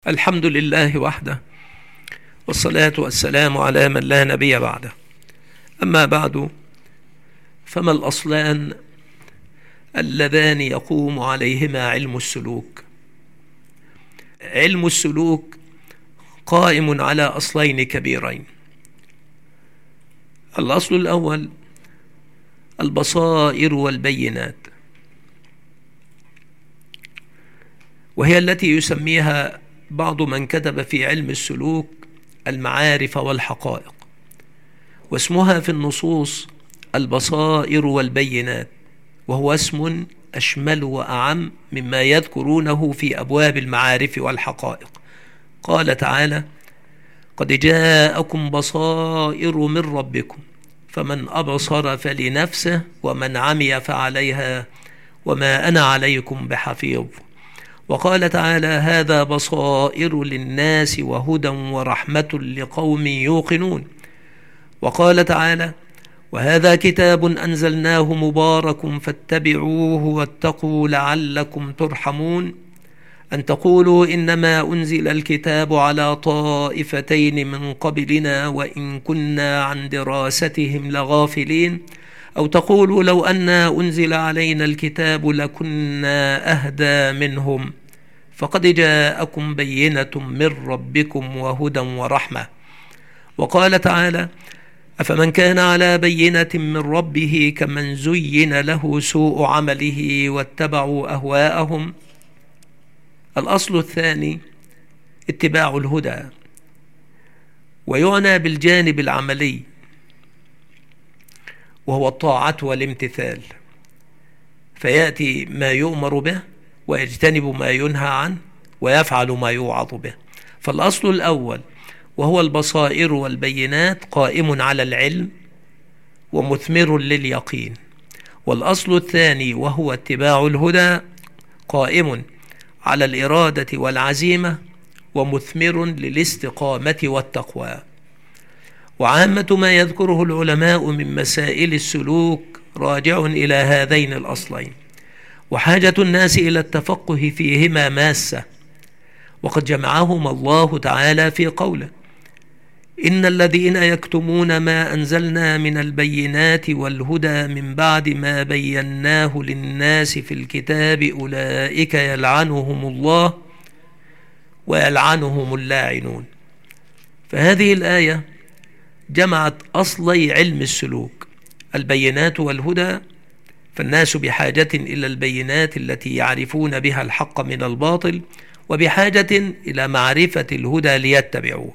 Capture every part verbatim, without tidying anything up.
الحمد لله وحده، والصلاة والسلام على من لا نبي بعده. أما بعد، فما الأصلان اللذان يقوم عليهما علم السلوك؟ علم السلوك قائم على أصلين كبيرين. الأصل الأول البصائر والبينات، وهي التي يسميها بعض من كتب في علم السلوك المعارف والحقائق، واسمها في النصوص البصائر والبينات، وهو اسم أشمل وأعم مما يذكرونه في أبواب المعارف والحقائق. قال تعالى: قد جاءكم بصائر من ربكم فمن أبصر فلنفسه ومن عمي فعليها وما أنا عليكم بحفيظ. وقال تعالى: هذا بصائر للناس وهدى ورحمة لقوم يوقنون. وقال تعالى: وهذا كتاب أنزلناه مبارك فاتبعوه واتقوا لعلكم ترحمون. أن تقولوا إنما أنزل الكتاب على طائفتين من قبلنا وإن كنا عن دراستهم لغافلين، أو تقولوا لو أنا أنزل علينا الكتاب لكنا أهدى منهم، فقد جاءكم بينة من ربكم وهدى ورحمة. وقال تعالى: أفمن كان على بينة من ربه كمن زين له سوء عمله واتبعوا أهواءهم. الأصل الثاني اتباع الهدى، ويعنى بالجانب العملي، وهو الطاعة والامتثال، فيأتي ما يؤمر به ويجتنب ما ينهى عنه ويفعل ما يوعظ به. فالأصل الأول وهو البصائر والبينات قائم على العلم ومثمر لليقين. والأصل الثاني وهو اتباع الهدى قائم على الإرادة والعزيمة ومثمر للاستقامة والتقوى. وعامة ما يذكره العلماء من مسائل السلوك راجع إلى هذين الأصلين، وحاجة الناس إلى التفقه فيهما ماسة، وقد جمعهما الله تعالى في قوله: إن الذين يكتمون ما أنزلنا من البينات والهدى من بعد ما بيناه للناس في الكتاب أولئك يلعنهم الله ويلعنهم اللاعنون. فهذه الآية جمعت أصلي علم السلوك، البينات والهدى، فالناس بحاجة إلى البينات التي يعرفون بها الحق من الباطل، وبحاجة إلى معرفة الهدى ليتبعوه.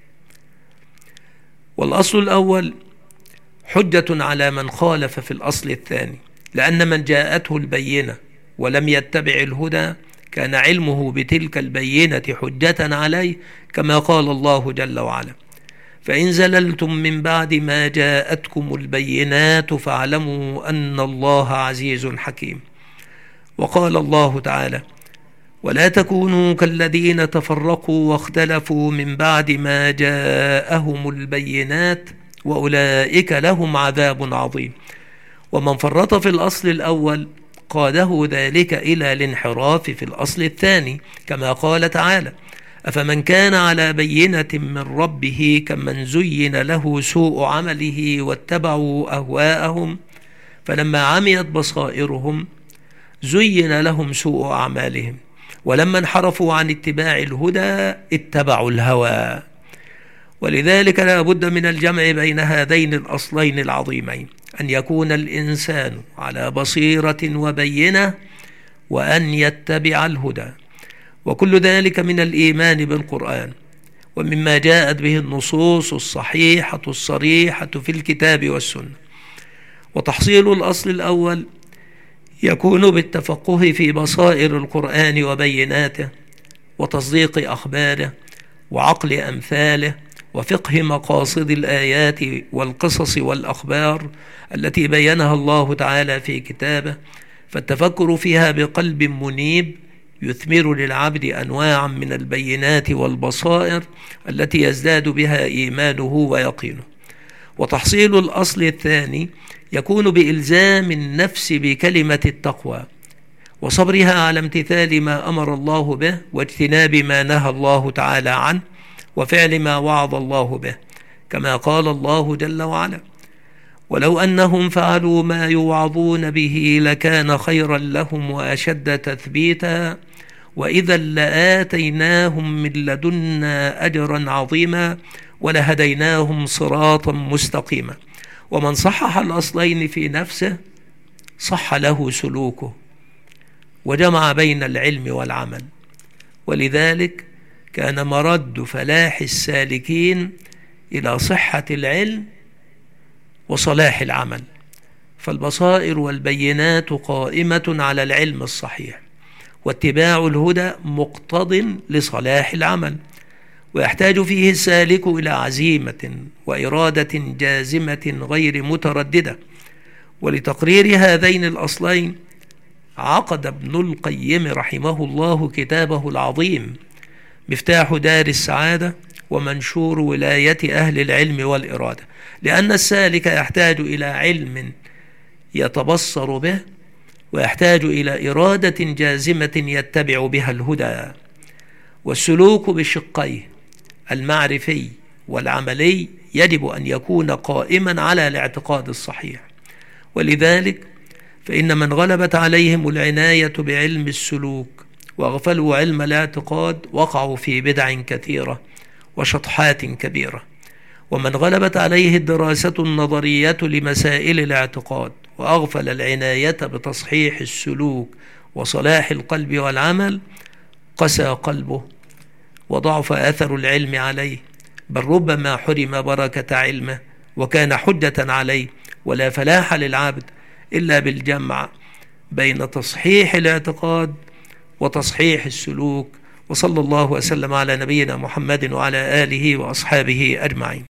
والأصل الأول حجة على من خالف في الأصل الثاني، لأن من جاءته البينة ولم يتبع الهدى كان علمه بتلك البينة حجة عليه، كما قال الله جل وعلا: فإن زللتم من بعد ما جاءتكم البينات فاعلموا أن الله عزيز حكيم. وقال الله تعالى: ولا تكونوا كالذين تفرقوا واختلفوا من بعد ما جاءهم البينات وأولئك لهم عذاب عظيم. ومن فرط في الأصل الأول قاده ذلك إلى الانحراف في الأصل الثاني، كما قال تعالى: أفمن كان على بينة من ربه كمن زين له سوء عمله واتبعوا أهواءهم فلما عميت بصائرهم زين لهم سوء أعمالهم ولما انحرفوا عن اتباع الهدى اتبعوا الهوى. ولذلك لا بد من الجمع بين هذين الأصلين العظيمين، أن يكون الإنسان على بصيرة وبينة وأن يتبع الهدى. وكل ذلك من الإيمان بالقرآن ومما جاءت به النصوص الصحيحة الصريحة في الكتاب والسنة. وتحصيل الأصل الأول يكون بالتفقه في بصائر القرآن وبيناته، وتصديق أخباره، وعقل أمثاله، وفقه مقاصد الآيات والقصص والأخبار التي بينها الله تعالى في كتابه، فالتفكر فيها بقلب منيب يثمر للعبد أنواعا من البينات والبصائر التي يزداد بها إيمانه ويقينه. وتحصيل الأصل الثاني يكون بإلزام النفس بكلمة التقوى، وصبرها على امتثال ما أمر الله به واجتناب ما نهى الله تعالى عنه وفعل ما وعظ الله به، كما قال الله جل وعلا: ولو أنهم فعلوا ما يوعظون به لكان خيرا لهم وأشد تثبيتا وإذا لآتيناهم من لدنا أجرا عظيما ولهديناهم صراطا مستقيما. ومن صحح الأصلين في نفسه صح له سلوكه وجمع بين العلم والعمل، ولذلك كان مرد فلاح السالكين إلى صحة العلم وصلاح العمل، فالبصائر والبينات قائمة على العلم الصحيح، واتباع الهدى مقتض لصلاح العمل، ويحتاج فيه السالك إلى عزيمة وإرادة جازمة غير مترددة. ولتقرير هذين الأصلين عقد ابن القيم رحمه الله كتابه العظيم مفتاح دار السعادة ومنشور ولاية أهل العلم والإرادة، لأن السالك يحتاج إلى علم يتبصر به، ويحتاج إلى إرادة جازمة يتبع بها الهدى. والسلوك بشقيه المعرفي والعملي يجب أن يكون قائما على الاعتقاد الصحيح، ولذلك فإن من غلبت عليهم العناية بعلم السلوك وأغفلوا علم الاعتقاد وقعوا في بدع كثيرة وشطحات كبيرة، ومن غلبت عليه الدراسة النظرية لمسائل الاعتقاد وأغفل العناية بتصحيح السلوك وصلاح القلب والعمل قسى قلبه وضعف أثر العلم عليه، بل ربما حرم بركة علمه وكان حجة عليه. ولا فلاح للعبد إلا بالجمع بين تصحيح الاعتقاد وتصحيح السلوك. وصلى الله وسلم على نبينا محمد وعلى آله وأصحابه أجمعين.